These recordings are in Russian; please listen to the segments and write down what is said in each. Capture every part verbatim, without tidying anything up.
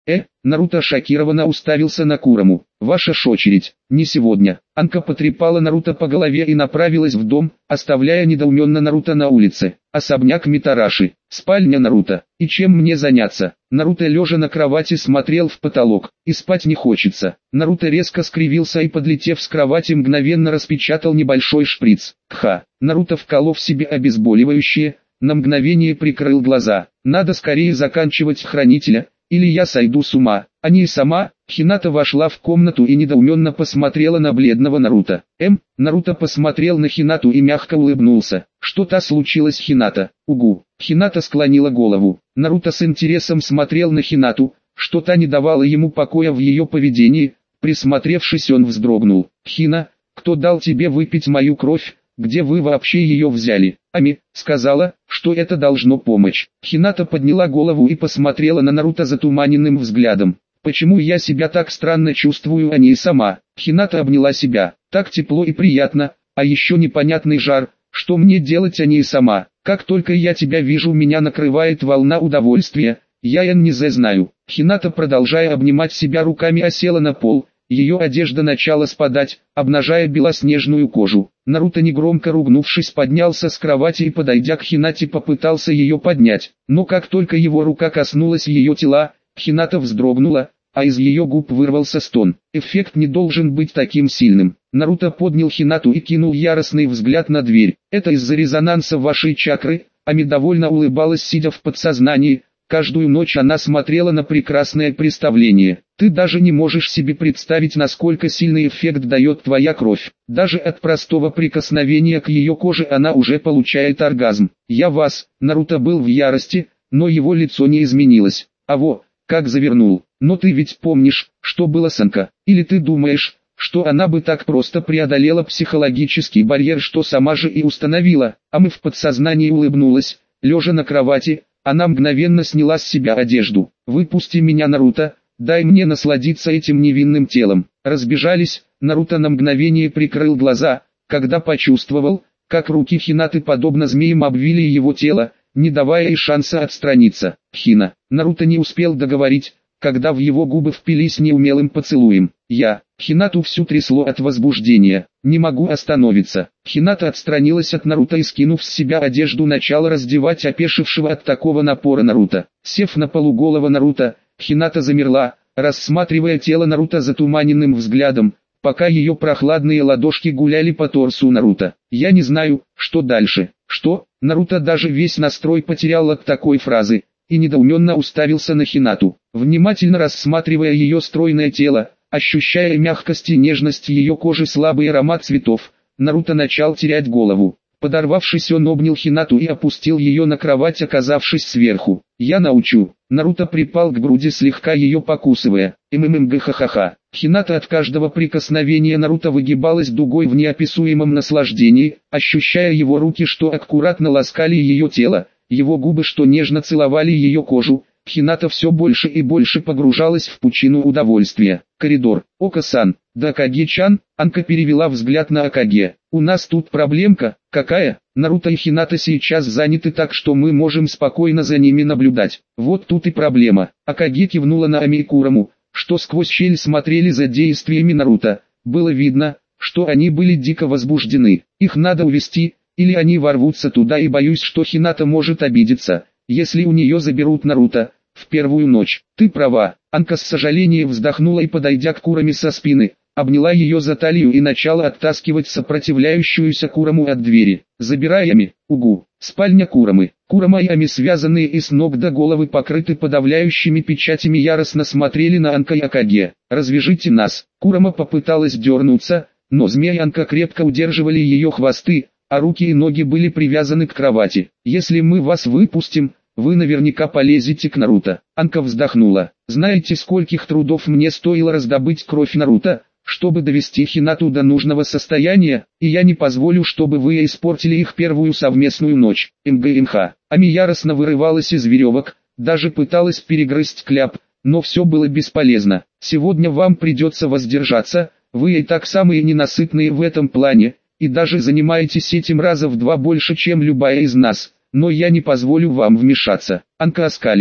Э, Наруто шокированно уставился на Кураму. Ваша ж очередь. Не сегодня. Анка потрепала Наруто по голове и направилась в дом, оставляя недоуменно Наруто на улице. Особняк Митараши. Спальня Наруто. И чем мне заняться? Наруто лежа на кровати смотрел в потолок. И спать не хочется. Наруто резко скривился и, подлетев с кровати, мгновенно распечатал небольшой шприц. Кха. Наруто, вколов себе обезболивающее, на мгновение прикрыл глаза. Надо скорее заканчивать хранителя, или я сойду с ума. А не сама. Хината вошла в комнату и недоуменно посмотрела на бледного Наруто. Эм, Наруто посмотрел на Хинату и мягко улыбнулся. Что-то случилось, Хината? Угу. Хината склонила голову. Наруто с интересом смотрел на Хинату, что-то не давало ему покоя в ее поведении. Присмотревшись, он вздрогнул. Хина, кто дал тебе выпить мою кровь? Где вы вообще ее взяли? Ами сказала, что это должно помочь. Хината подняла голову и посмотрела на Наруто затуманенным взглядом. Почему я себя так странно чувствую, а не сама? Хината обняла себя. Так тепло и приятно, а еще непонятный жар. Что мне делать, а не сама? Как только я тебя вижу, меня накрывает волна удовольствия. Я не знаю. Хината, продолжая обнимать себя руками, осела на пол. Ее одежда начала спадать, обнажая белоснежную кожу. Наруто, негромко ругнувшись, поднялся с кровати и, подойдя к Хинате, попытался ее поднять. Но как только его рука коснулась ее тела, Хината вздрогнула, а из ее губ вырвался стон. Эффект не должен быть таким сильным. Наруто поднял Хинату и кинул яростный взгляд на дверь. Это из-за резонанса вашей чакры. Ами довольно улыбалась, сидя в подсознании. Каждую ночь она смотрела на прекрасное представление. Ты даже не можешь себе представить, насколько сильный эффект дает твоя кровь. Даже от простого прикосновения к ее коже она уже получает оргазм. Я вас, Наруто был в ярости, но его лицо не изменилось. А во, как завернул. Но ты ведь помнишь, что было с Анка? Или ты думаешь, что она бы так просто преодолела психологический барьер, что сама же и установила? А мы в подсознании улыбнулась, лежа на кровати. Она мгновенно сняла с себя одежду. «Выпусти меня, Наруто, дай мне насладиться этим невинным телом». Разбежались, Наруто на мгновение прикрыл глаза, когда почувствовал, как руки Хинаты подобно змеям обвили его тело, не давая и шанса отстраниться. Хина. Наруто не успел договорить, когда в его губы впились неумелым поцелуем. Я. Хинату всю трясло от возбуждения. Не могу остановиться. Хината отстранилась от Наруто и, скинув с себя одежду, начала раздевать опешившего от такого напора Наруто. Сев на полу голова Наруто, Хината замерла, рассматривая тело Наруто затуманенным взглядом, пока ее прохладные ладошки гуляли по торсу Наруто. Я не знаю, что дальше. Что? Наруто даже весь настрой потерял от такой фразы, и недоуменно уставился на Хинату, внимательно рассматривая ее стройное тело, ощущая мягкость и нежность ее кожи, слабый аромат цветов. Наруто начал терять голову. Подорвавшись, он обнял Хинату и опустил ее на кровать, оказавшись сверху. «Я научу». Наруто припал к груди, слегка ее покусывая. «Мммгххх». Хината от каждого прикосновения Наруто выгибалась дугой в неописуемом наслаждении, ощущая его руки, что аккуратно ласкали ее тело, его губы, что нежно целовали ее кожу. Хината все больше и больше погружалась в пучину удовольствия. Коридор. Ока-сан. Да, Акаге-чан. Анка перевела взгляд на Акаге. У нас тут проблемка. Какая? Наруто и Хината сейчас заняты так, что мы можем спокойно за ними наблюдать. Вот тут и проблема. Акаге кивнула на Ами и Кураму, что сквозь щель смотрели за действиями Наруто. Было видно, что они были дико возбуждены. Их надо увести, или они ворвутся туда, и боюсь, что Хината может обидеться, если у нее заберут Наруто в первую ночь. Ты права. Анка с сожалением вздохнула и, подойдя к Кураме со спины, обняла ее за талию и начала оттаскивать сопротивляющуюся Кураму от двери. «Забирай Ами». Угу. Спальня Курамы. Курама и Ами, связанные и с ног до головы покрыты подавляющими печатями, яростно смотрели на Анка и Акаге. «Развяжите нас». Курама попыталась дернуться, но змеи Анка крепко удерживали ее хвосты, а руки и ноги были привязаны к кровати. «Если мы вас выпустим, вы наверняка полезете к Наруто». Анка вздохнула. «Знаете, скольких трудов мне стоило раздобыть кровь Наруто, чтобы довести Хинату до нужного состояния, и я не позволю, чтобы вы испортили их первую совместную ночь». МГМХ. Ами яростно вырывалась из веревок, даже пыталась перегрызть кляп, но все было бесполезно. «Сегодня вам придется воздержаться, вы и так самые ненасытные в этом плане, и даже занимаетесь этим раза в два больше, чем любая из нас, но я не позволю вам вмешаться». Анка оскалилась.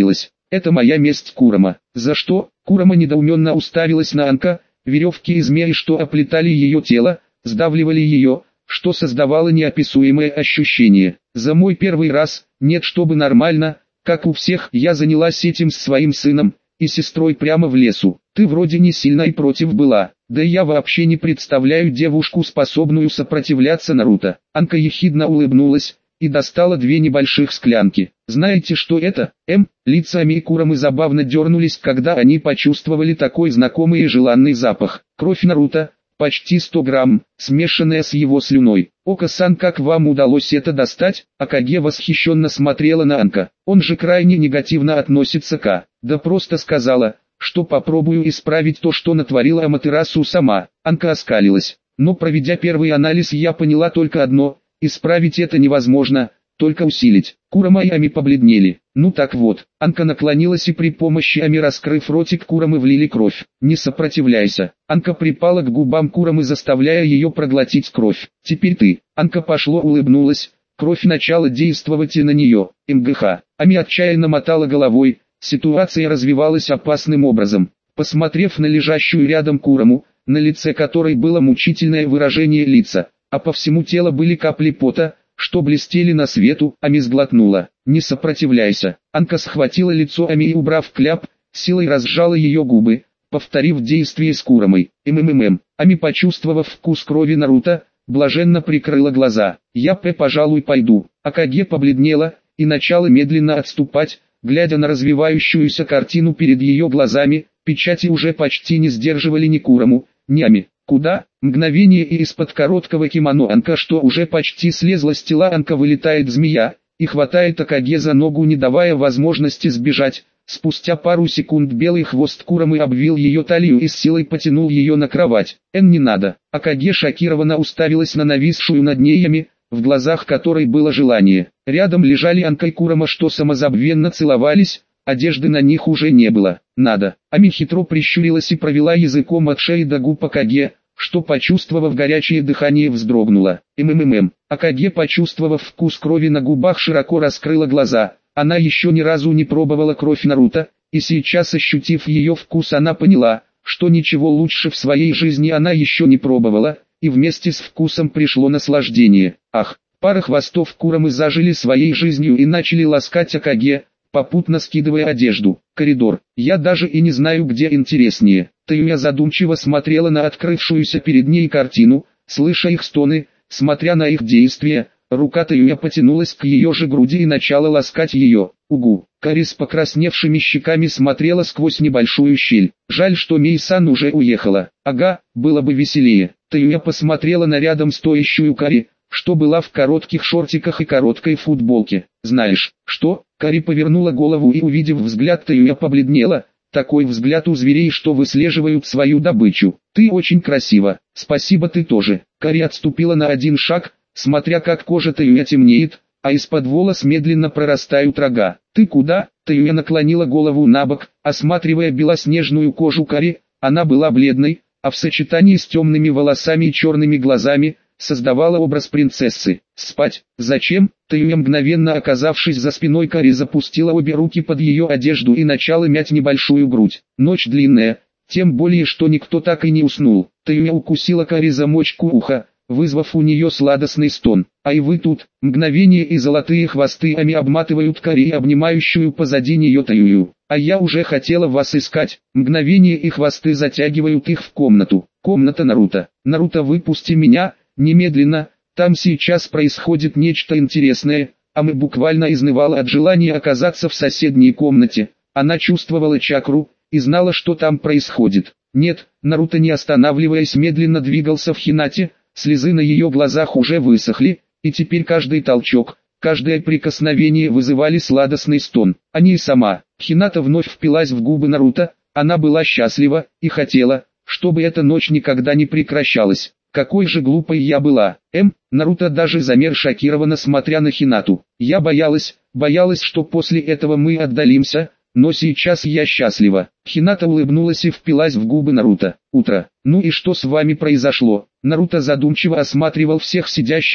Это моя месть, Курама. За что? Курама недоуменно уставилась на Анка. Веревки из змеи, что оплетали ее тело, сдавливали ее, что создавало неописуемое ощущение. За мой первый раз, нет, чтобы нормально, как у всех, я занялась этим с своим сыном и сестрой прямо в лесу. Ты вроде не сильно и против была, да я вообще не представляю девушку, способную сопротивляться Наруто. Анка ехидно улыбнулась и достала две небольших склянки. Знаете, что это? М. Лица Ами и Курамы забавно дернулись, когда они почувствовали такой знакомый и желанный запах. Кровь Наруто, почти сто грамм, смешанная с его слюной. Ока-сан, как вам удалось это достать? Акаге восхищенно смотрела на Анка. Он же крайне негативно относится к... Да просто сказала, что попробую исправить то, что натворила Аматерасу сама. Анка оскалилась. Но проведя первый анализ, я поняла только одно: исправить это невозможно, только усилить. Курама и Ами побледнели. Ну так вот, Анка наклонилась и при помощи Ами, раскрыв ротик Курамы, влили кровь. Не сопротивляйся. Анка припала к губам Курамы, заставляя ее проглотить кровь. Теперь ты. Анка пошло улыбнулась. Кровь начала действовать и на нее. МГХ. Ами отчаянно мотала головой. Ситуация развивалась опасным образом. Посмотрев на лежащую рядом Кураму, на лице которой было мучительное выражение лица, а по всему телу были капли пота, что блестели на свету, Ами сглотнула. Не сопротивляйся. Анка схватила лицо Ами и, убрав кляп, силой разжала ее губы, повторив действие с Курамой. МММ. Ами, почувствовав вкус крови Наруто, блаженно прикрыла глаза. Я, п, пожалуй, пойду. Акаге побледнела и начала медленно отступать, глядя на развивающуюся картину перед ее глазами. Печати уже почти не сдерживали ни Кураму, ни Ами. Куда? Мгновение, и из-под короткого кимоно Анка, что уже почти слезла с тела Анка, вылетает змея и хватает Акаге за ногу, не давая возможности сбежать. Спустя пару секунд белый хвост Курамы обвил ее талию и с силой потянул ее на кровать. Эн, не надо. Акаге шокированно уставилась на нависшую над ней Ами, в глазах которой было желание. Рядом лежали Анка и Курама, что самозабвенно целовались. Одежды на них уже не было. Надо. Ами хитро прищурилась и провела языком от шеи до губ Акаге, что, почувствовав горячее дыхание, вздрогнула. МММ. Акаге, почувствовав вкус крови на губах, широко раскрыла глаза. Она еще ни разу не пробовала кровь Наруто, и сейчас, ощутив ее вкус, она поняла, что ничего лучше в своей жизни она еще не пробовала, и вместе с вкусом пришло наслаждение. Ах, пара хвостов Курамы зажили своей жизнью и начали ласкать Акаге, попутно скидывая одежду. Коридор. Я даже и не знаю, где интереснее. Таюя задумчиво смотрела на открывшуюся перед ней картину, слыша их стоны, смотря на их действия. Рука Таюя потянулась к ее же груди и начала ласкать ее. Угу. Кари с покрасневшими щеками смотрела сквозь небольшую щель. Жаль, что Мей-сан уже уехала. Ага, было бы веселее. Таюя посмотрела на рядом стоящую Кари, что была в коротких шортиках и короткой футболке. Знаешь, что? Кари повернула голову и, увидев взгляд Таюя, побледнела. Такой взгляд у зверей, что выслеживают свою добычу. Ты очень красива. Спасибо, ты тоже. Кари отступила на один шаг, смотря как кожа Таюя темнеет, а из-под волос медленно прорастают рога. Ты куда? Таюя наклонила голову набок, осматривая белоснежную кожу Кари. Она была бледной, а в сочетании с темными волосами и черными глазами создавала образ принцессы. Спать? Зачем? Таюя, мгновенно оказавшись за спиной Кари, запустила обе руки под ее одежду и начала мять небольшую грудь. Ночь длинная, тем более что никто так и не уснул. Таюя укусила Кари за мочку уха, вызвав у нее сладостный стон. А и вы тут. Мгновение, и золотые хвосты Ами обматывают Кари и обнимающую позади нее Таюю. А я уже хотела вас искать. Мгновение, и хвосты затягивают их в комнату. Комната Наруто. Наруто, выпусти меня. Немедленно, там сейчас происходит нечто интересное. Ами буквально изнывала от желания оказаться в соседней комнате. Она чувствовала чакру и знала, что там происходит. Нет, Наруто, не останавливаясь, медленно двигался в Хинате. Слезы на ее глазах уже высохли, и теперь каждый толчок, каждое прикосновение вызывали сладостный стон. А не и сама. Хината вновь впилась в губы Наруто. Она была счастлива и хотела, чтобы эта ночь никогда не прекращалась. Какой же глупой я была. М. Наруто даже замер, шокированно смотря на Хинату. Я боялась, боялась, что после этого мы отдалимся, но сейчас я счастлива. Хината улыбнулась и впилась в губы Наруто. Утро. Ну и что с вами произошло? Наруто задумчиво осматривал всех сидящих,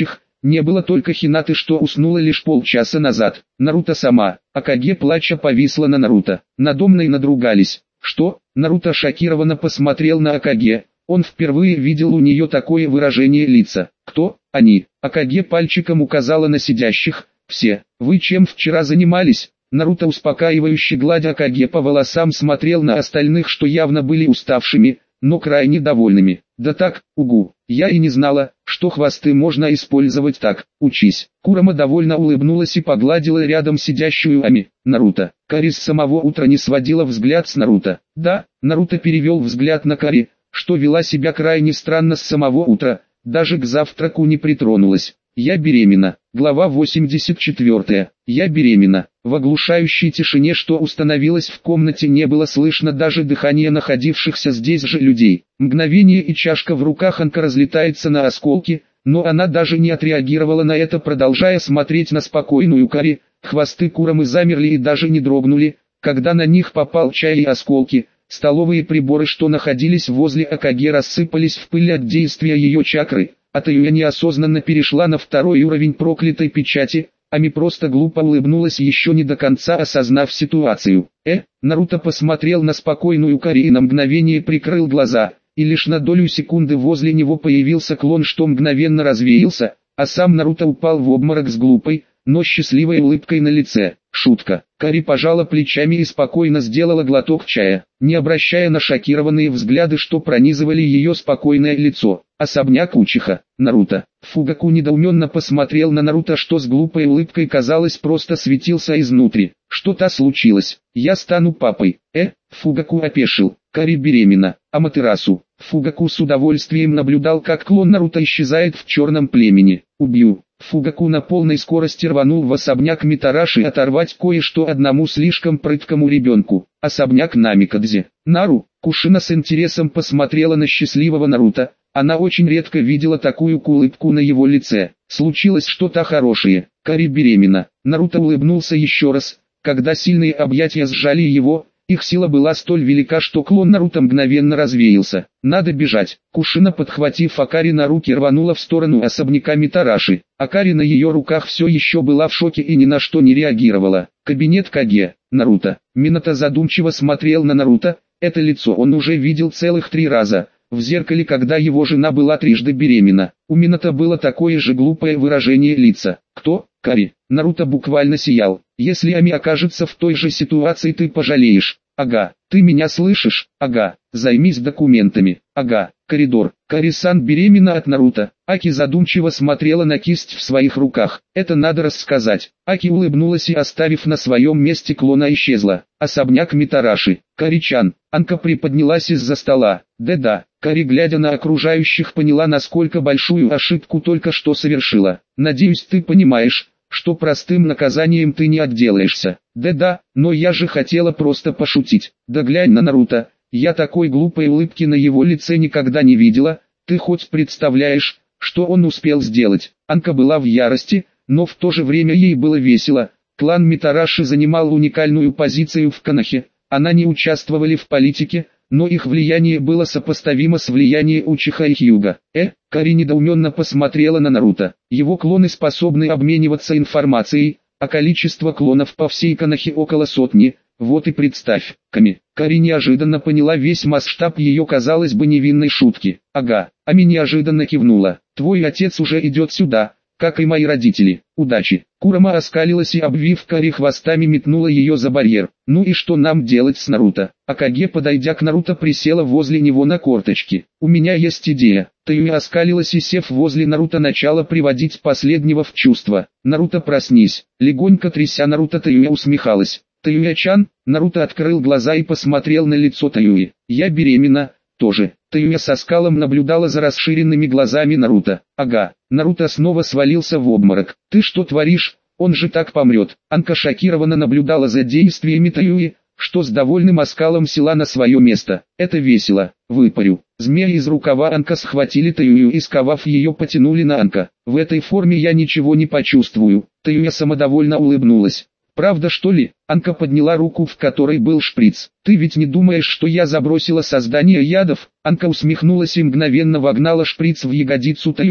Не было только Хинаты, что уснула лишь полчаса назад. Наруто сама. Акаге плача повисла на Наруто. Надо мной надругались. Что? Наруто шокированно посмотрел на Акаге. Он впервые видел у нее такое выражение лица. Кто? Они. Акаге пальчиком указала на сидящих. Все. Вы чем вчера занимались? Наруто, успокаивающе гладя Акаге по волосам, смотрел на остальных, что явно были уставшими, но крайне довольными. Да так, угу, я и не знала, что хвосты можно использовать так, учись. Курама довольно улыбнулась и погладила рядом сидящую Ами. Наруто. Кари с самого утра не сводила взгляд с Наруто. Да, Наруто перевел взгляд на Кари, что вела себя крайне странно с самого утра, даже к завтраку не притронулась. Я беременна. Глава восемьдесят четыре. Я беременна. В оглушающей тишине, что установилась в комнате, не было слышно даже дыхания находившихся здесь же людей. Мгновение, и чашка в руках Анка разлетается на осколки, но она даже не отреагировала на это, продолжая смотреть на спокойную Кари. Хвосты Курамы замерли и даже не дрогнули, когда на них попал чай и осколки. Столовые приборы, что находились возле Акаге, рассыпались в пыль от действия ее чакры. А Таюя неосознанно перешла на второй уровень проклятой печати. Ами просто глупо улыбнулась, еще не до конца осознав ситуацию. Э, Наруто посмотрел на спокойную Кари и на мгновение прикрыл глаза, и лишь на долю секунды возле него появился клон, что мгновенно развеялся, а сам Наруто упал в обморок с глупой, но счастливой улыбкой на лице. Шутка. Кари пожала плечами и спокойно сделала глоток чая, не обращая на шокированные взгляды, что пронизывали ее спокойное лицо. Особняк Учиха. Наруто. Фугаку недоуменно посмотрел на Наруто, что с глупой улыбкой, казалось, просто светился изнутри. Что-то случилось. Я стану папой. Э, Фугаку опешил. Кари беременна. Аматерасу. Фугаку с удовольствием наблюдал, как клон Наруто исчезает в черном племени. Убью. Фугаку на полной скорости рванул в особняк Митараши оторвать кое-что одному слишком прыткому ребенку. Особняк Намикадзе. Нару. Кушина с интересом посмотрела на счастливого Наруто. Она очень редко видела такую улыбку на его лице. Случилось что-то хорошее. Кари беременна. Наруто улыбнулся еще раз, когда сильные объятия сжали его. Их сила была столь велика, что клон Наруто мгновенно развеялся. Надо бежать. Кушина, подхватив Акари на руки, рванула в сторону особняка Митараши. Акари на ее руках все еще была в шоке и ни на что не реагировала. Кабинет Каге. Наруто. Минато задумчиво смотрел на Наруто. Это лицо он уже видел целых три раза. В зеркале, когда его жена была трижды беременна. У Минато было такое же глупое выражение лица. Кто? Кари. Наруто буквально сиял. Если Ами окажется в той же ситуации, ты пожалеешь. Ага. Ты меня слышишь? Ага. Займись документами. Ага. Коридор. Кари-сан беременна от Наруто. Аки задумчиво смотрела на кисть в своих руках. Это надо рассказать. Аки улыбнулась и, оставив на своем месте клона, исчезла. Особняк Митараши. Кари-чан. Анка приподнялась из-за стола. Да-да. Кари, глядя на окружающих, поняла, насколько большую ошибку только что совершила. Надеюсь, ты понимаешь, что простым наказанием ты не отделаешься. Да-да, но я же хотела просто пошутить. Да глянь на Наруто. Я такой глупой улыбки на его лице никогда не видела. Ты хоть представляешь, что он успел сделать? Анка была в ярости, но в то же время ей было весело. Клан Митараши занимал уникальную позицию в Конохе. Она не участвовали в политике, но их влияние было сопоставимо с влиянием Учиха и Хьюга. Э, Кари недоуменно посмотрела на Наруто. Его клоны способны обмениваться информацией, а количество клонов по всей Конохе около сотни. Вот и представь, Ками. Кари неожиданно поняла весь масштаб ее, казалось бы, невинной шутки. Ага, Ами неожиданно кивнула. Твой отец уже идет сюда, как и мои родители. Удачи. Курама оскалилась и, обвив Кари хвостами, метнула ее за барьер. Ну и что нам делать с Наруто? Акаге, подойдя к Наруто, присела возле него на корточки. У меня есть идея. Таюя оскалилась и, сев возле Наруто, начала приводить последнего в чувство. Наруто, проснись. Легонько тряся Наруто, Таюя усмехалась. Таюя-чан. Наруто открыл глаза и посмотрел на лицо Таюи. Я беременна. Тоже. Таюя со скалом наблюдала за расширенными глазами Наруто. Ага. Наруто снова свалился в обморок. Ты что творишь? Он же так помрет. Анка шокированно наблюдала за действиями Таюи, что с довольным оскалом села на свое место. Это весело. Выпарю. Змеи из рукава Анка схватили Таюю и, сковав ее, потянули на Анка. В этой форме я ничего не почувствую. Таюя самодовольно улыбнулась. Правда, что ли? Анка подняла руку, в которой был шприц. Ты ведь не думаешь, что я забросила создание ядов? Анка усмехнулась и мгновенно вогнала шприц в ягодицу Таюи,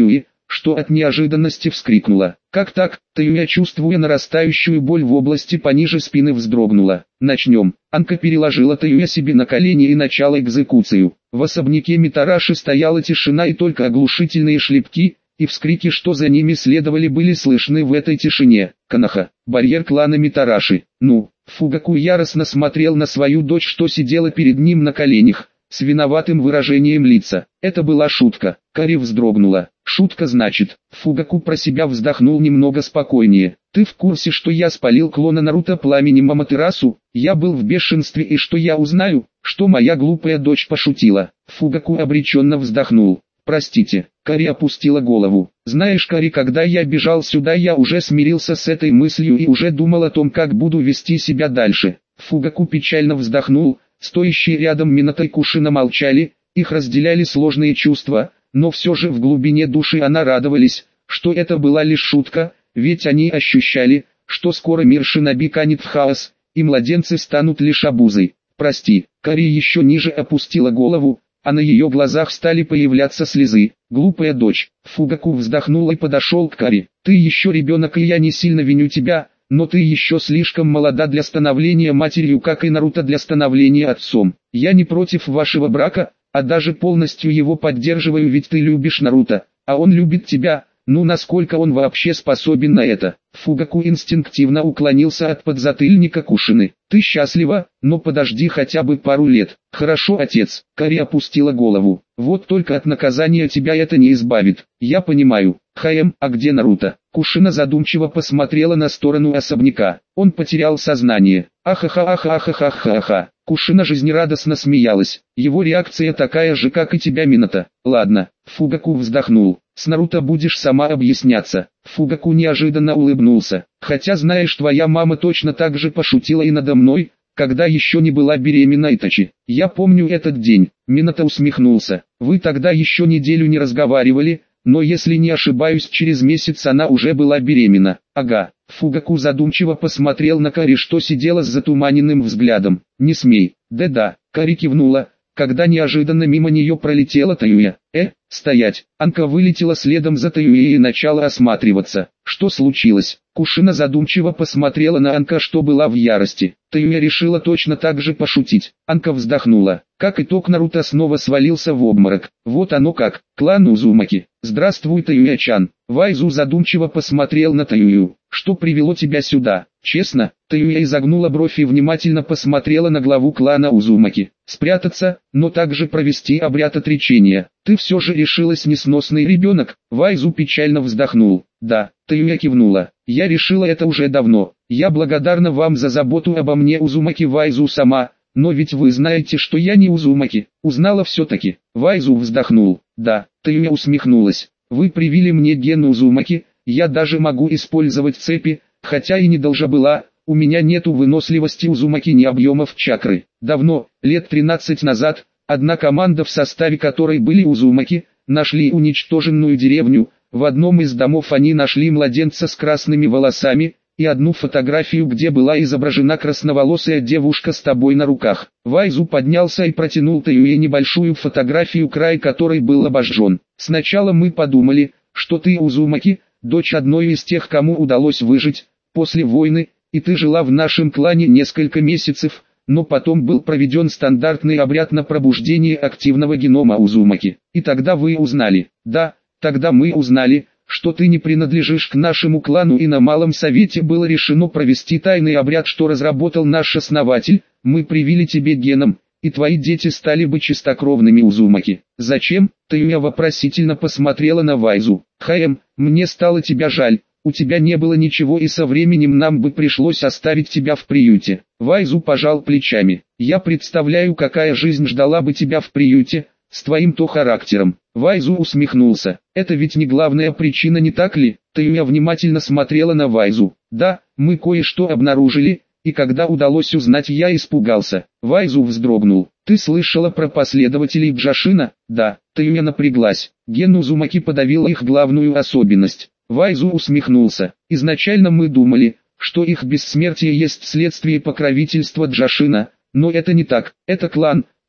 что от неожиданности вскрикнула. «Как так?» Таюя, чувствуя нарастающую боль в области пониже спины, вздрогнула. «Начнем». Анка переложила Таюя себе на колени и начала экзекуцию. В особняке Митараши стояла тишина, и только оглушительные шлепки и вскрики, что за ними следовали, были слышны в этой тишине. Канаха, барьер клана Митараши. «Ну?» Фугаку яростно смотрел на свою дочь, что сидела перед ним на коленях, с виноватым выражением лица. Это была шутка. Кари вздрогнула. «Шутка, значит?» Фугаку про себя вздохнул немного спокойнее. «Ты в курсе, что я спалил клона Наруто пламенем Аматерасу? Я был в бешенстве, и что я узнаю, что моя глупая дочь пошутила?» Фугаку обреченно вздохнул. «Простите». Кари опустила голову. «Знаешь, Кари, когда я бежал сюда, я уже смирился с этой мыслью и уже думал о том, как буду вести себя дальше». Фугаку печально вздохнул. Стоящие рядом Минато и Кушина молчали, их разделяли сложные чувства, но все же в глубине души она радовались, что это была лишь шутка, ведь они ощущали, что скоро мир Шиноби канет в хаос, и младенцы станут лишь обузой. «Прости». Кари еще ниже опустила голову, а на ее глазах стали появляться слезы. «Глупая дочь». Фугаку вздохнул и подошел к Кари. «Ты еще ребенок, и я не сильно виню тебя, но ты еще слишком молода для становления матерью, как и Наруто для становления отцом. Я не против вашего брака, а даже полностью его поддерживаю, ведь ты любишь Наруто, а он любит тебя. Ну, насколько он вообще способен на это?» Фугаку инстинктивно уклонился от подзатыльника Кушины. «Ты счастлива, но подожди хотя бы пару лет». «Хорошо, отец». Кари опустила голову. «Вот только от наказания тебя это не избавит. Я понимаю». «Хаэм, а где Наруто?» Кушина задумчиво посмотрела на сторону особняка. «Он потерял сознание». «Ахаха-ахаха-ахаха-ахаха». Кушина жизнерадостно смеялась. «Его реакция такая же, как и тебя, Минато». «Ладно». Фугаку вздохнул. «С Наруто будешь сама объясняться». Фугаку неожиданно улыбнулся. «Хотя знаешь, твоя мама точно так же пошутила и надо мной, когда еще не была беременна Итачи. Я помню этот день». Минато усмехнулся. «Вы тогда еще неделю не разговаривали, но если не ошибаюсь, через месяц она уже была беременна». «Ага». Фугаку задумчиво посмотрел на Кари, что сидела с затуманенным взглядом. «Не смей». «Да-да». Кари кивнула, когда неожиданно мимо нее пролетела Таюя. «Э, стоять!» Анка вылетела следом за Таюей и начала осматриваться. «Что случилось?» Кушина задумчиво посмотрела на Анка, что была в ярости. Таюя решила точно так же пошутить. Анка вздохнула. Как итог, Наруто снова свалился в обморок. Вот оно как. Клан Узумаки. «Здравствуй, Таюя-чан». Вайзу задумчиво посмотрел на Таюю. «Что привело тебя сюда?» «Честно?» Таюя изогнула бровь и внимательно посмотрела на главу клана Узумаки. «Спрятаться, но также провести обряд отречения. Ты все же решилась, несносный ребенок?» Вайзу печально вздохнул. «Да». Таюя кивнула. «Я решила это уже давно. Я благодарна вам за заботу обо мне, Узумаки Вайзу сама, но ведь вы знаете, что я не Узумаки». «Узнала все-таки». Вайзу вздохнул. «Да». Таюя усмехнулась. «Вы привили мне ген Узумаки, я даже могу использовать цепи, хотя и не должна была. У меня нету выносливости Узумаки ни объемов чакры. Давно, лет тринадцать назад, одна команда, в составе которой были Узумаки, нашли уничтоженную деревню. В одном из домов они нашли младенца с красными волосами и одну фотографию, где была изображена красноволосая девушка с тобой на руках». Вайзу поднялся и протянул Таюе небольшую фотографию, край которой был обожжен. «Сначала мы подумали, что ты Узумаки, дочь одной из тех, кому удалось выжить после войны, и ты жила в нашем клане несколько месяцев, но потом был проведен стандартный обряд на пробуждение активного генома Узумаки. И тогда вы узнали». «Да, тогда мы узнали, что ты не принадлежишь к нашему клану, и на Малом Совете было решено провести тайный обряд, что разработал наш основатель. Мы привили тебе геном, и твои дети стали бы чистокровными Узумаки». «Зачем?» Таюя вопросительно посмотрела на Вайзу. «Хаэм, мне стало тебя жаль. У тебя не было ничего, и со временем нам бы пришлось оставить тебя в приюте». Вайзу пожал плечами. «Я представляю, какая жизнь ждала бы тебя в приюте, с твоим-то характером». Вайзу усмехнулся. «Это ведь не главная причина, не так ли?» Таюя внимательно смотрела на Вайзу. «Да, мы кое-что обнаружили, и когда удалось узнать, я испугался». Вайзу вздрогнул. «Ты слышала про последователей Джашина?» «Да». Таюя напряглась. Ген Узумаки подавил их главную особенность. Вайзу усмехнулся. «Изначально мы думали, что их бессмертие есть следствие покровительства Джашина, но это не так. Это клан,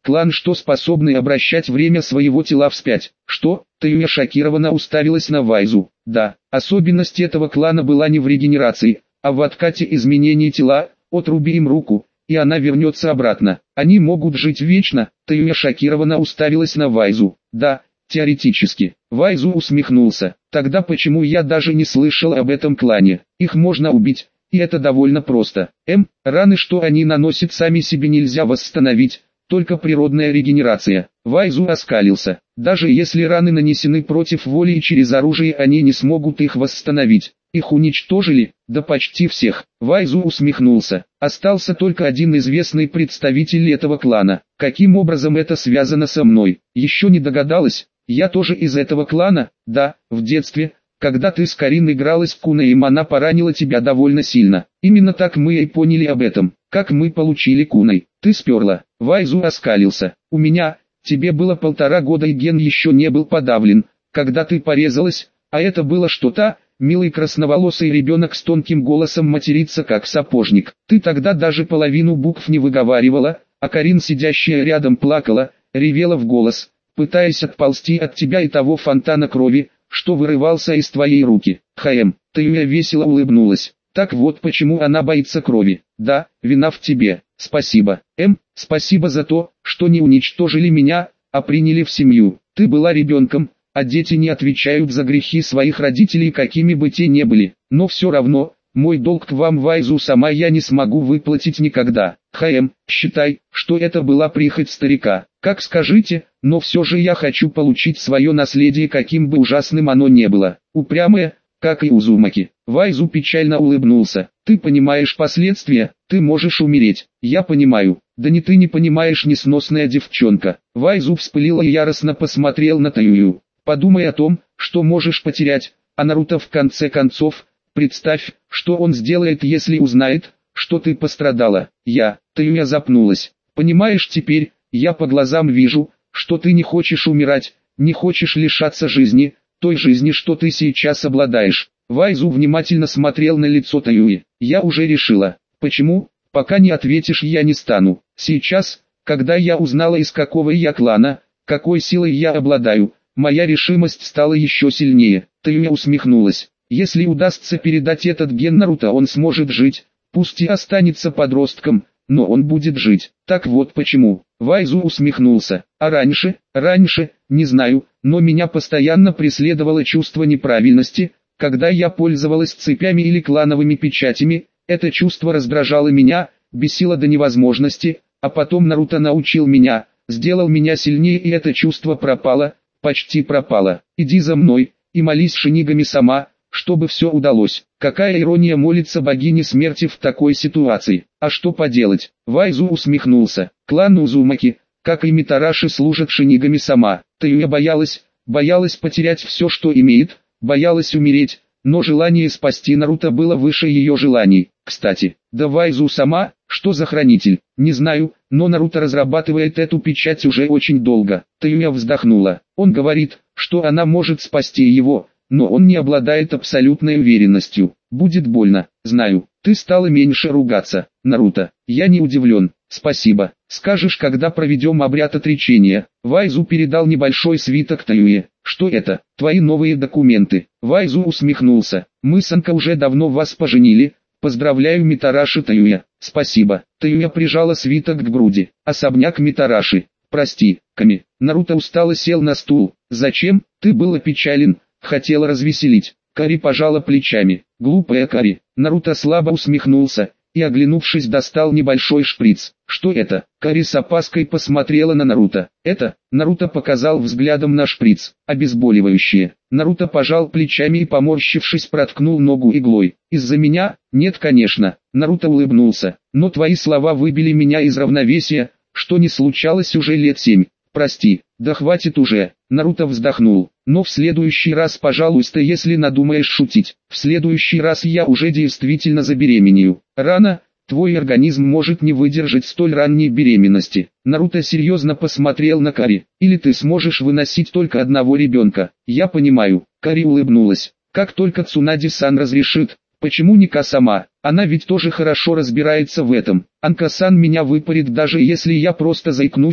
Клан, что способный обращать время своего тела вспять. Что? Таюя шокированно уставилась на Вайзу. Да, особенность этого клана была не в регенерации, а в откате изменений тела. Отруби им руку, и она вернется обратно. Они могут жить вечно. Таюя шокированно уставилась на Вайзу. Да, теоретически. Вайзу усмехнулся. Тогда почему я даже не слышал об этом клане? Их можно убить, и это довольно просто. М, раны, что они наносят, сами себе нельзя восстановить, только природная регенерация. Вайзу оскалился. Даже если раны нанесены против воли и через оружие, они не смогут их восстановить. Их уничтожили? Да почти всех. Вайзу усмехнулся. Остался только один известный представитель этого клана. Каким образом это связано со мной? Еще не догадалась? Я тоже из этого клана? Да, в детстве, когда ты с Карин игралась в Кунаим, она поранила тебя довольно сильно. Именно так мы и поняли об этом. Как мы получили Кунай? Ты сперла. Вайзу оскалился. У меня, тебе было полтора года и ген еще не был подавлен, когда ты порезалась, а это было что-то... Милый красноволосый ребенок с тонким голосом матерится как сапожник. Ты тогда даже половину букв не выговаривала, а Карин, сидящая рядом, плакала, ревела в голос, пытаясь отползти от тебя и того фонтана крови, что вырывался из твоей руки. Хаэм, Таюя весело улыбнулась. Так вот почему она боится крови. Да, вина в тебе. Спасибо. М, спасибо за то, что не уничтожили меня, а приняли в семью. Ты была ребенком, а дети не отвечают за грехи своих родителей, какими бы те ни были. Но все равно, мой долг к вам, Вайзу, сама я не смогу выплатить никогда. Хаэм, считай, что это была прихоть старика. Как скажите, но все же я хочу получить свое наследие, каким бы ужасным оно ни было. Упрямая, как и Узумаки. Вайзу печально улыбнулся. Ты понимаешь последствия, ты можешь умереть. Я понимаю. Да не ты не понимаешь, несносная девчонка. Вайзу вспылила и яростно посмотрел на Таюю. Подумай о том, что можешь потерять, а Наруто в конце концов, представь, что он сделает, если узнает, что ты пострадала. Я, Таюя запнулась. Понимаешь, теперь, я по глазам вижу, что ты не хочешь умирать, не хочешь лишаться жизни, той жизни, что ты сейчас обладаешь. Вайзу внимательно смотрел на лицо Таюи. Я уже решила. Почему? Пока не ответишь, я не стану. Сейчас, когда я узнала, из какого я клана, какой силой я обладаю, моя решимость стала еще сильнее. Таюя усмехнулась. Если удастся передать этот ген Наруто, он сможет жить, пусть и останется подростком, но он будет жить. Так вот почему. Вайзу усмехнулся. А раньше, раньше, не знаю, но меня постоянно преследовало чувство неправильности, когда я пользовалась цепями или клановыми печатями. Это чувство раздражало меня, бесило до невозможности, а потом Наруто научил меня, сделал меня сильнее, и это чувство пропало. Почти пропала. Иди за мной, и молись Шинигами сама, чтобы все удалось. Какая ирония, молится богине смерти в такой ситуации. А что поделать? Вайзу усмехнулся. Клан Узумаки, как и Митараши, служат Шинигами сама. Таюя боялась, боялась потерять все, что имеет, боялась умереть, но желание спасти Наруто было выше ее желаний. Кстати, да Вайзу сама, что за хранитель? Не знаю, но Наруто разрабатывает эту печать уже очень долго. Таюя вздохнула. Он говорит, что она может спасти его, но он не обладает абсолютной уверенностью. Будет больно, знаю. Ты стала меньше ругаться, Наруто. Я не удивлен. Спасибо. Скажешь, когда проведем обряд отречения. Вайзу передал небольшой свиток Таюе. Что это? Твои новые документы. Вайзу усмехнулся. Мы с Анко уже давно вас поженили. Поздравляю, Митараши. Таюя. Спасибо. Таюя прижала свиток к груди. Особняк Митараши. Прости, Ками. Наруто устало сел на стул. Зачем? Ты был опечален, хотела развеселить. Кари пожала плечами. Глупая Кари. Наруто слабо усмехнулся и, оглянувшись, достал небольшой шприц. Что это? Кари с опаской посмотрела на Наруто. Это? Наруто показал взглядом на шприц. Обезболивающее. Наруто пожал плечами и, поморщившись, проткнул ногу иглой. Из-за меня? Нет, конечно. Наруто улыбнулся. Но твои слова выбили меня из равновесия, что не случалось уже лет семь. Прости. Да хватит уже. Наруто вздохнул. Но в следующий раз, пожалуйста, если надумаешь шутить. В следующий раз я уже действительно забеременею. Рано, твой организм может не выдержать столь ранней беременности. Наруто серьезно посмотрел на Кари. Или ты сможешь выносить только одного ребенка. Я понимаю. Кари улыбнулась. Как только Цунади-сан разрешит. Почему не Ка-сама? Она ведь тоже хорошо разбирается в этом. Анка-сан меня выпарит, даже если я просто заикнусь.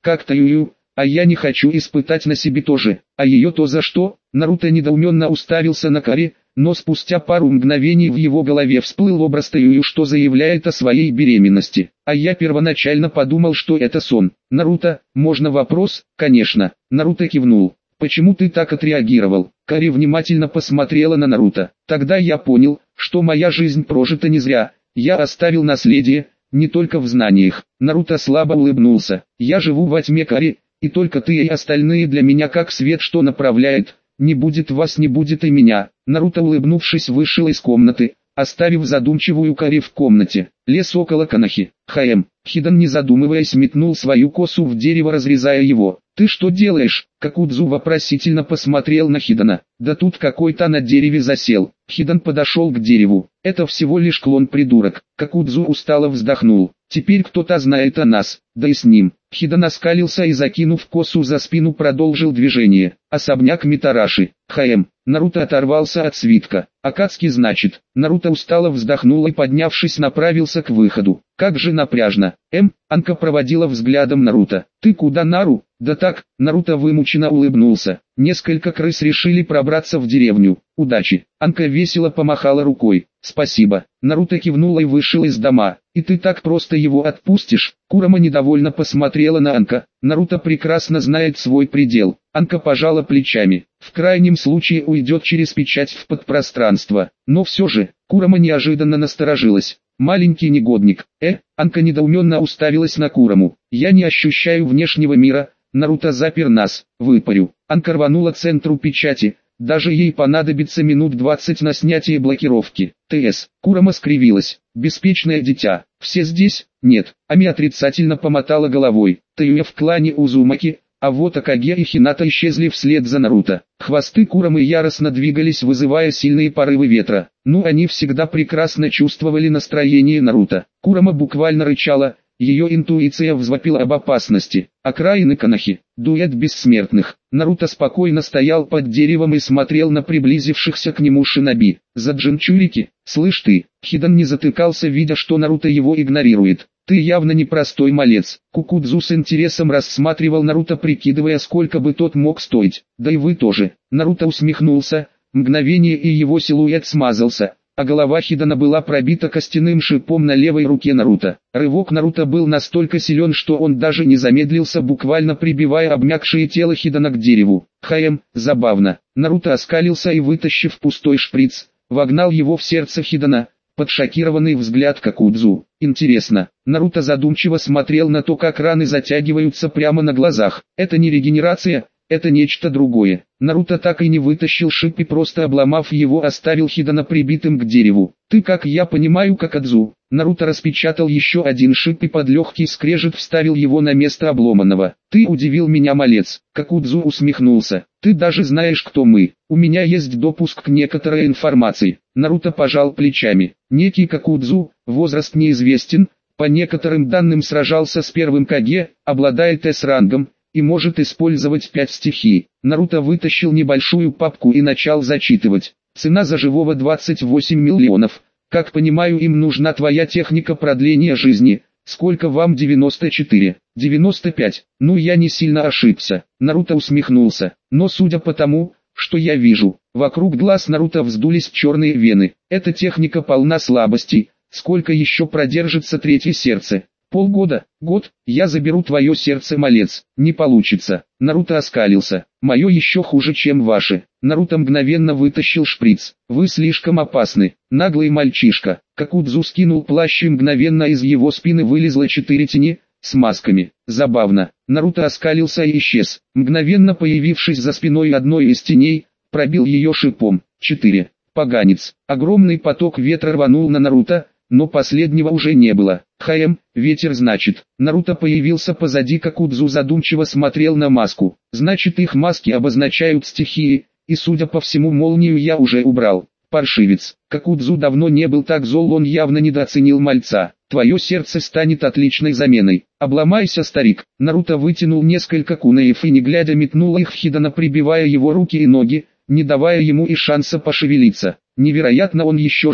как-то Юю, а я не хочу испытать на себе тоже. А ее-то за что? Наруто недоуменно уставился на Кари, но спустя пару мгновений в его голове всплыл образ Таюю, что заявляет о своей беременности. А я первоначально подумал, что это сон. Наруто, можно вопрос? Конечно. Наруто кивнул. Почему ты так отреагировал? Кари внимательно посмотрела на Наруто. Тогда я понял, что моя жизнь прожита не зря. Я оставил наследие, не только в знаниях. Наруто слабо улыбнулся. Я живу во тьме, Кари, и только ты и остальные для меня как свет, что направляет. Не будет вас, не будет и меня. Наруто, улыбнувшись, вышел из комнаты, оставив задумчивую Кари в комнате. Лес около Канахи. Хаэм. Хидан, не задумываясь, метнул свою косу в дерево, разрезая его. «Ты что делаешь?» Какудзу вопросительно посмотрел на Хидана. «Да тут какой-то на дереве засел». Хидан подошел к дереву. «Это всего лишь клон, придурок». Какудзу устало вздохнул. «Теперь кто-то знает о нас, да и с ним». Хидан оскалился и, закинув косу за спину, продолжил движение. Особняк Митараши. Хаэм. Наруто оторвался от свитка. «Акацки, значит». Наруто устало вздохнул и, поднявшись, направился к выходу. «Как же напряжно». М. Анка проводила взглядом Наруто. «Ты куда, Нару?» «Да так». Наруто вымученно улыбнулся. «Несколько крыс решили пробраться в деревню. Удачи». Анка весело помахала рукой. «Спасибо». Наруто кивнул и вышел из дома. «И ты так просто его отпустишь?» Курама недовольно посмотрела на Анка. Наруто прекрасно знает свой предел. Анка пожала плечами. В крайнем случае уйдет через печать в подпространство. Но все же, Курама неожиданно насторожилась. «Маленький негодник». Э, Анка недоуменно уставилась на Кураму. «Я не ощущаю внешнего мира. Наруто запер нас. Выпарю». Анка рванула к центру печати. Даже ей понадобится минут двадцать на снятие блокировки. ТС. Курама скривилась. «Беспечное дитя. Все здесь?» «Нет». Ами отрицательно помотала головой. «Таюя в клане Узумаки». А вот Акаге и Хината исчезли вслед за Наруто. Хвосты Курамы яростно двигались, вызывая сильные порывы ветра. Ну, они всегда прекрасно чувствовали настроение Наруто. Курама буквально рычала, ее интуиция взвопила об опасности. Окраины Канахи. Дуэт бессмертных. Наруто спокойно стоял под деревом и смотрел на приблизившихся к нему шиноби. За Джинчурики. «Слышь ты». Хидан не затыкался, видя, что Наруто его игнорирует. «Ты явно непростой малец». Кукудзу с интересом рассматривал Наруто, прикидывая, сколько бы тот мог стоить. «Да и вы тоже». Наруто усмехнулся. Мгновение, и его силуэт смазался, а голова Хидана была пробита костяным шипом на левой руке Наруто. Рывок Наруто был настолько силен, что он даже не замедлился, буквально прибивая обмякшее тело Хидана к дереву. Хаэм, забавно. Наруто оскалился и, вытащив пустой шприц, вогнал его в сердце Хидана. Под шокированный взгляд Какудзу. «Интересно». Наруто задумчиво смотрел на то, как раны затягиваются прямо на глазах. «Это не регенерация, это нечто другое». Наруто так и не вытащил шип и, просто обломав его, оставил Хидана прибитым к дереву. «Ты, как я понимаю, Какудзу». Наруто распечатал еще один шип и под легкий скрежет вставил его на место обломанного. «Ты удивил меня, малец». Какудзу усмехнулся. «Ты даже знаешь, кто мы. У меня есть допуск к некоторой информации». Наруто пожал плечами. Некий Какудзу, возраст неизвестен, по некоторым данным сражался с первым Каге, обладает С-рангом и может использовать пять стихий. Наруто вытащил небольшую папку и начал зачитывать. Цена за живого двадцать восемь миллионов. Как понимаю, им нужна твоя техника продления жизни. Сколько вам? девяносто четыре. девяносто пять. Ну, я не сильно ошибся. Наруто усмехнулся. Но судя по тому, что я вижу, вокруг глаз Наруто вздулись черные вены. Эта техника полна слабостей. Сколько еще продержится третье сердце? Полгода, год, я заберу твое сердце, малец. Не получится. Наруто оскалился. Мое еще хуже, чем ваше. Наруто мгновенно вытащил шприц. Вы слишком опасны, наглый мальчишка. Какудзу скинул плащ, и мгновенно из его спины вылезло четыре тени с масками. Забавно. Наруто оскалился и исчез. Мгновенно появившись за спиной одной из теней, пробил ее шипом. Четыре. Поганец. Огромный поток ветра рванул на Наруто, но последнего уже не было. Хаэм, ветер, значит. Наруто появился позади Какудзу, задумчиво смотрел на маску. Значит, их маски обозначают стихии, и, судя по всему, молнию я уже убрал. Паршивец. Какудзу давно не был так зол, он явно недооценил мальца. Твое сердце станет отличной заменой. Обломайся, старик. Наруто вытянул несколько кунеев и, не глядя, метнул их в Хидана, прибивая его руки и ноги, не давая ему и шанса пошевелиться. Невероятно, он еще жив.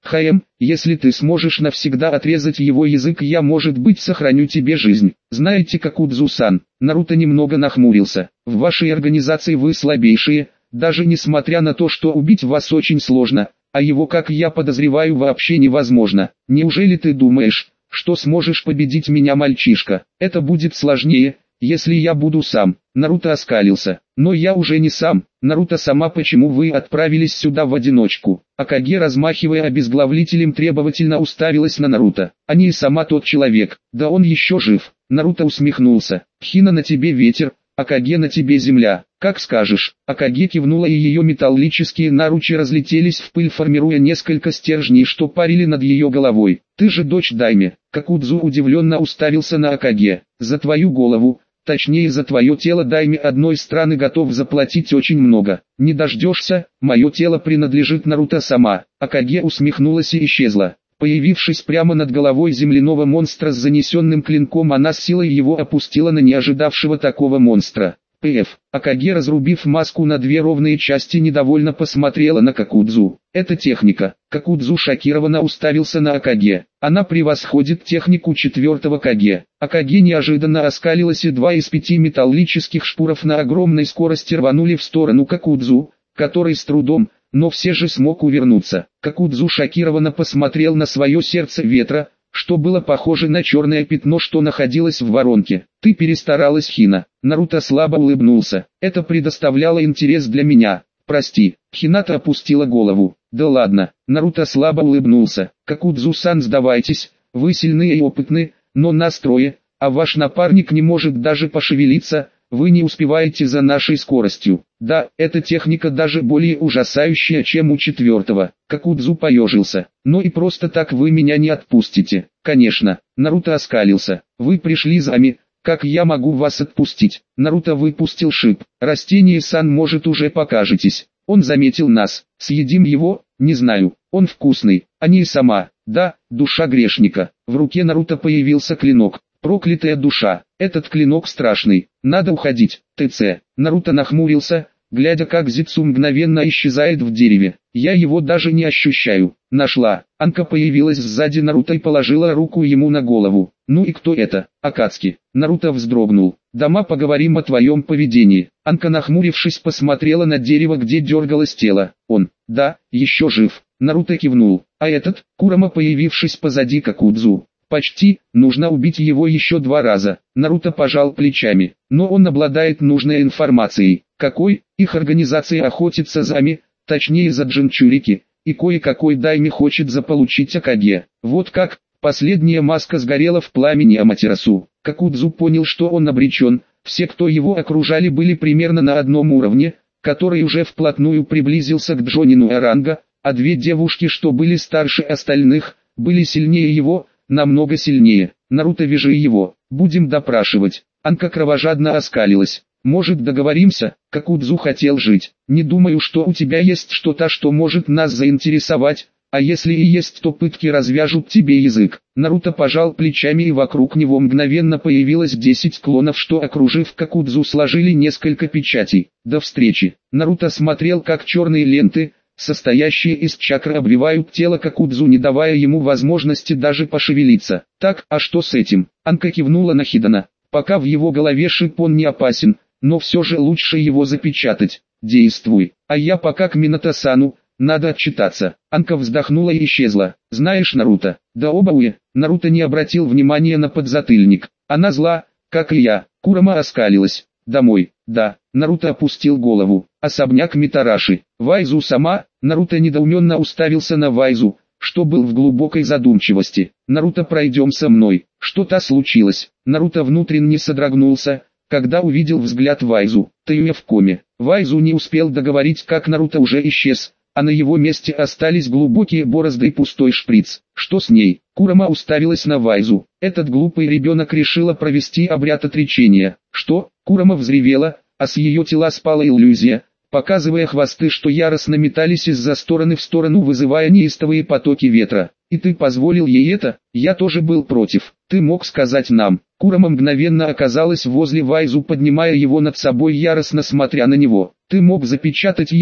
Хм, если ты сможешь навсегда отрезать его язык, я, может быть, сохраню тебе жизнь. Знаете, Какудзу-сан, Наруто немного нахмурился. В вашей организации вы слабейшие, даже несмотря на то, что убить вас очень сложно, а его, как я подозреваю, вообще невозможно. Неужели ты думаешь, что сможешь победить меня, мальчишка? Это будет сложнее, если я буду сам. Наруто оскалился. Но я уже не сам. Наруто-сама, почему вы отправились сюда в одиночку? Акаге, размахивая обезглавлителем, требовательно уставилась на Наруто. А не и сама тот человек. Да он еще жив. Наруто усмехнулся. Хина, на тебе ветер, Акаге, на тебе земля. Как скажешь. Акаге кивнула, и ее металлические наручи разлетелись в пыль, формируя несколько стержней, что парили над ее головой. Ты же дочь Дайме. Какудзу удивленно уставился на Акаге. За твою голову, точнее за твое тело, Дайме одной страны готов заплатить очень много. Не дождешься, мое тело принадлежит Наруто-сама. Акаге усмехнулась и исчезла. Появившись прямо над головой земляного монстра с занесенным клинком, она с силой его опустила на неожидавшего такого монстра. Пф. Акаге, разрубив маску на две ровные части, недовольно посмотрела на Какудзу. Это техника. Какудзу шокированно уставился на Акаге. Она превосходит технику четвертого Каге. Акаге неожиданно оскалилась, и два из пяти металлических шпуров на огромной скорости рванули в сторону Какудзу, который с трудом, но все же смог увернуться. Какудзу шокированно посмотрел на свое сердце ветра, что было похоже на черное пятно, что находилось в воронке. Ты перестаралась, Хина. Наруто слабо улыбнулся. Это предоставляло интерес для меня. Прости. Хината опустила голову. Да ладно. Наруто слабо улыбнулся. Какудзу-сан, сдавайтесь. Вы сильны и опытны, но нас трое, а ваш напарник не может даже пошевелиться. Вы не успеваете за нашей скоростью. Да, эта техника даже более ужасающая, чем у четвертого. Какудзу поежился. Но и просто так вы меня не отпустите. Конечно. Наруто оскалился. Вы пришли за Ами. Как я могу вас отпустить? Наруто выпустил шип. Растение-сан, может, уже покажетесь. Он заметил нас. Съедим его? Не знаю. Он вкусный. А не и сама. Да, душа грешника. В руке Наруто появился клинок. Проклятая душа. Этот клинок страшный. Надо уходить. ТЦ. Наруто нахмурился, глядя, как Зицу мгновенно исчезает в дереве. Я его даже не ощущаю. Нашла. Анка появилась сзади Наруто и положила руку ему на голову. Ну и кто это? Акацки. Наруто вздрогнул. Дома, поговорим о твоем поведении. Анка, нахмурившись, посмотрела на дерево, где дергалось тело. Он. Да, еще жив. Наруто кивнул. А этот? Курама, появившись позади Какудзу. Почти, нужно убить его еще два раза. Наруто пожал плечами. Но он обладает нужной информацией. Какой? Их организация охотится за Ами, точнее за Джинчурики, и кое-какой Дайме хочет заполучить Акаге. Вот как? Последняя маска сгорела в пламени Аматерасу. Какудзу понял, что он обречен. Все, кто его окружали, были примерно на одном уровне, который уже вплотную приблизился к Джонину Оранга, а две девушки, что были старше остальных, были сильнее его, намного сильнее. Наруто, вяжи его, будем допрашивать. Анка кровожадно оскалилась. Может, договоримся? Какудзу хотел жить. Не думаю, что у тебя есть что-то, что может нас заинтересовать, а если и есть, то пытки развяжут тебе язык. Наруто пожал плечами, и вокруг него мгновенно появилось десять клонов, что, окружив Какудзу, сложили несколько печатей. До встречи. Наруто смотрел, как черные ленты, состоящие из чакры, обвивают тело Какудзу, не давая ему возможности даже пошевелиться. Так, а что с этим? Анка кивнула на Хидана. Пока в его голове шип, он не опасен, но все же лучше его запечатать. Действуй. А я пока к Минато-сану, надо отчитаться. Анка вздохнула и исчезла. Знаешь, Наруто? Да оба уе. Наруто не обратил внимания на подзатыльник. Она зла, как и я. Курама оскалилась. Домой. Да. Наруто опустил голову. Особняк Митараши. Вайзу сама. Наруто недоуменно уставился на Вайзу, что был в глубокой задумчивости. Наруто, пройдем со мной. Что-то случилось. Наруто внутренне содрогнулся, когда увидел взгляд Вайзу. Ты в коме. Вайзу не успел договорить, как Наруто уже исчез, а на его месте остались глубокие борозды и пустой шприц. Что с ней? Курама уставилась на Вайзу. Этот глупый ребенок решила провести обряд отречения. Что? Курама взревела, а с ее тела спала иллюзия, показывая хвосты, что яростно метались из-за стороны в сторону, вызывая неистовые потоки ветра. И ты позволил ей это? Я тоже был против. Ты мог сказать нам. Курама мгновенно оказалась возле Вайзу, поднимая его над собой, яростно смотря на него. Ты мог запечатать ее,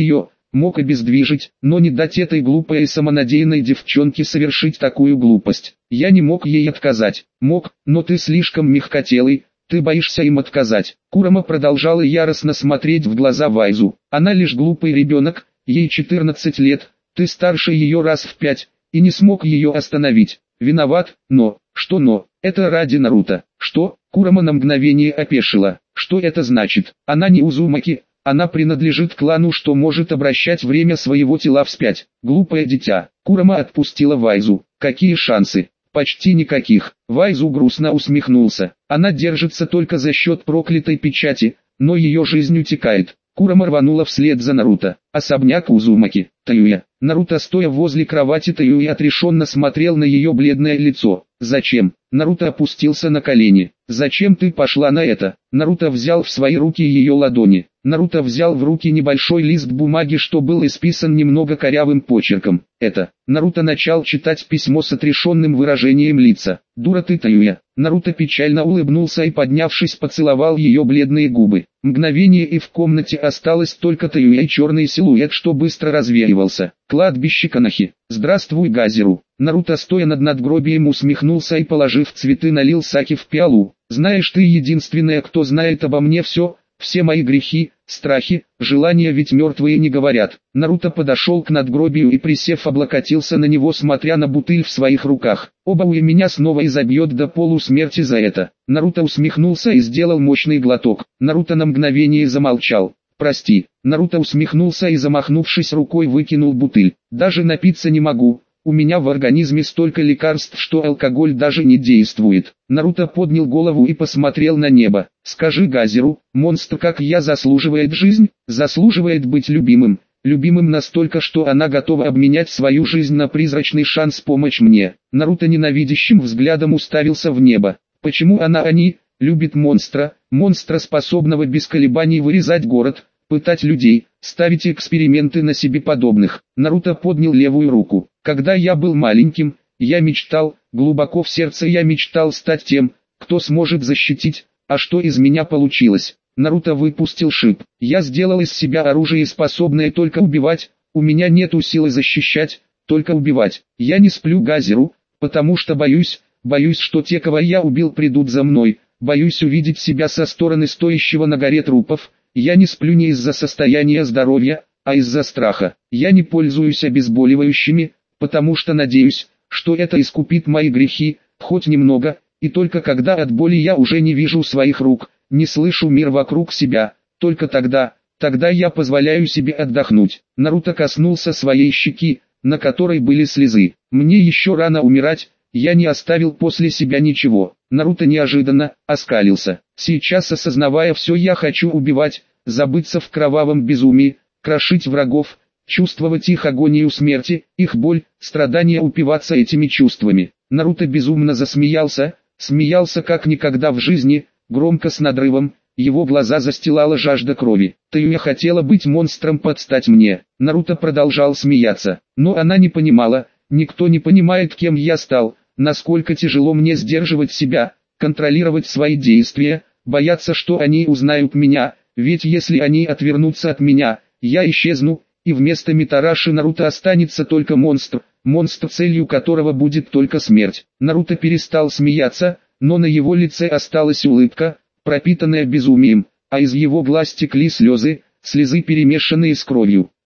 мог обездвижить, но не дать этой глупой и самонадеянной девчонке совершить такую глупость. Я не мог ей отказать. Мог, но ты слишком мягкотелый, ты боишься им отказать. Курама продолжала яростно смотреть в глаза Вайзу. Она лишь глупый ребенок, ей четырнадцать лет, ты старше ее раз в пять, и не смог ее остановить. Виноват, но, что но, это ради Наруто. Что? Курама на мгновение опешила. Что это значит? Она не Узумаки, она принадлежит клану, что может обращать время своего тела вспять. Глупое дитя. Курама отпустила Вайзу. Какие шансы? Почти никаких. Вайзу грустно усмехнулся. Она держится только за счет проклятой печати, но ее жизнь утекает. Курама рванула вслед за Наруто. Особняк Узумаки. Таюя. Наруто, стоя возле кровати Таюи, отрешенно смотрел на ее бледное лицо. «Зачем?» Наруто опустился на колени. «Зачем ты пошла на это?» Наруто взял в свои руки ее ладони. Наруто взял в руки небольшой лист бумаги, что был исписан немного корявым почерком. «Это...» Наруто начал читать письмо с отрешенным выражением лица. «Дура ты, Таюя». Наруто печально улыбнулся и, поднявшись, поцеловал ее бледные губы. Мгновение, и в комнате осталось только Таюя и черный силуэт, что быстро развеивался. Кладбище Канахи. «Здравствуй, Газиру». Наруто, стоя над надгробием, усмехнулся и, положив цветы, налил саки в пиалу. «Знаешь, ты единственная, кто знает обо мне все, все мои грехи, страхи, желания, ведь мертвые не говорят». Наруто подошел к надгробию и, присев, облокотился на него, смотря на бутыль в своих руках. «Оба у меня снова изобьет до полусмерти за это». Наруто усмехнулся и сделал мощный глоток. Наруто на мгновение замолчал. «Прости». Наруто усмехнулся и, замахнувшись рукой, выкинул бутыль. «Даже напиться не могу. У меня в организме столько лекарств, что алкоголь даже не действует». Наруто поднял голову и посмотрел на небо. «Скажи Газиру, монстр, как я, заслуживает жизнь, заслуживает быть любимым, любимым настолько, что она готова обменять свою жизнь на призрачный шанс помочь мне». Наруто ненавидящим взглядом уставился в небо. «Почему она, они, любит монстра, монстра, способного без колебаний вырезать город, пытать людей, ставить эксперименты на себе подобных?» Наруто поднял левую руку. «Когда я был маленьким, я мечтал, глубоко в сердце я мечтал стать тем, кто сможет защитить, а что из меня получилось?» Наруто выпустил шип. «Я сделал из себя оружие, способное только убивать, у меня нету силы защищать, только убивать. Я не сплю, Газиру, потому что боюсь, боюсь, что те, кого я убил, придут за мной, боюсь увидеть себя со стороны стоящего на горе трупов. Я не сплю не из-за состояния здоровья, а из-за страха. Я не пользуюсь обезболивающими, потому что надеюсь, что это искупит мои грехи, хоть немного, и только когда от боли я уже не вижу своих рук, не слышу мир вокруг себя, только тогда, тогда я позволяю себе отдохнуть». Наруто коснулся своей щеки, на которой были слезы. «Мне еще рано умирать, я не оставил после себя ничего». Наруто неожиданно оскалился. «Сейчас, осознавая все, я хочу убивать, забыться в кровавом безумии, крошить врагов, чувствовать их агонию смерти, их боль, страдания, упиваться этими чувствами». Наруто безумно засмеялся, смеялся как никогда в жизни, громко, с надрывом, его глаза застилала жажда крови. «Таюя хотела быть монстром под стать мне». Наруто продолжал смеяться, но она не понимала, никто не понимает, кем я стал, насколько тяжело мне сдерживать себя, контролировать свои действия, бояться, что они узнают меня, ведь если они отвернутся от меня, я исчезну, и вместо Митараши Наруто останется только монстр, монстр, целью которого будет только смерть. Наруто перестал смеяться, но на его лице осталась улыбка, пропитанная безумием, а из его глаз текли слезы, слезы, перемешанные с кровью.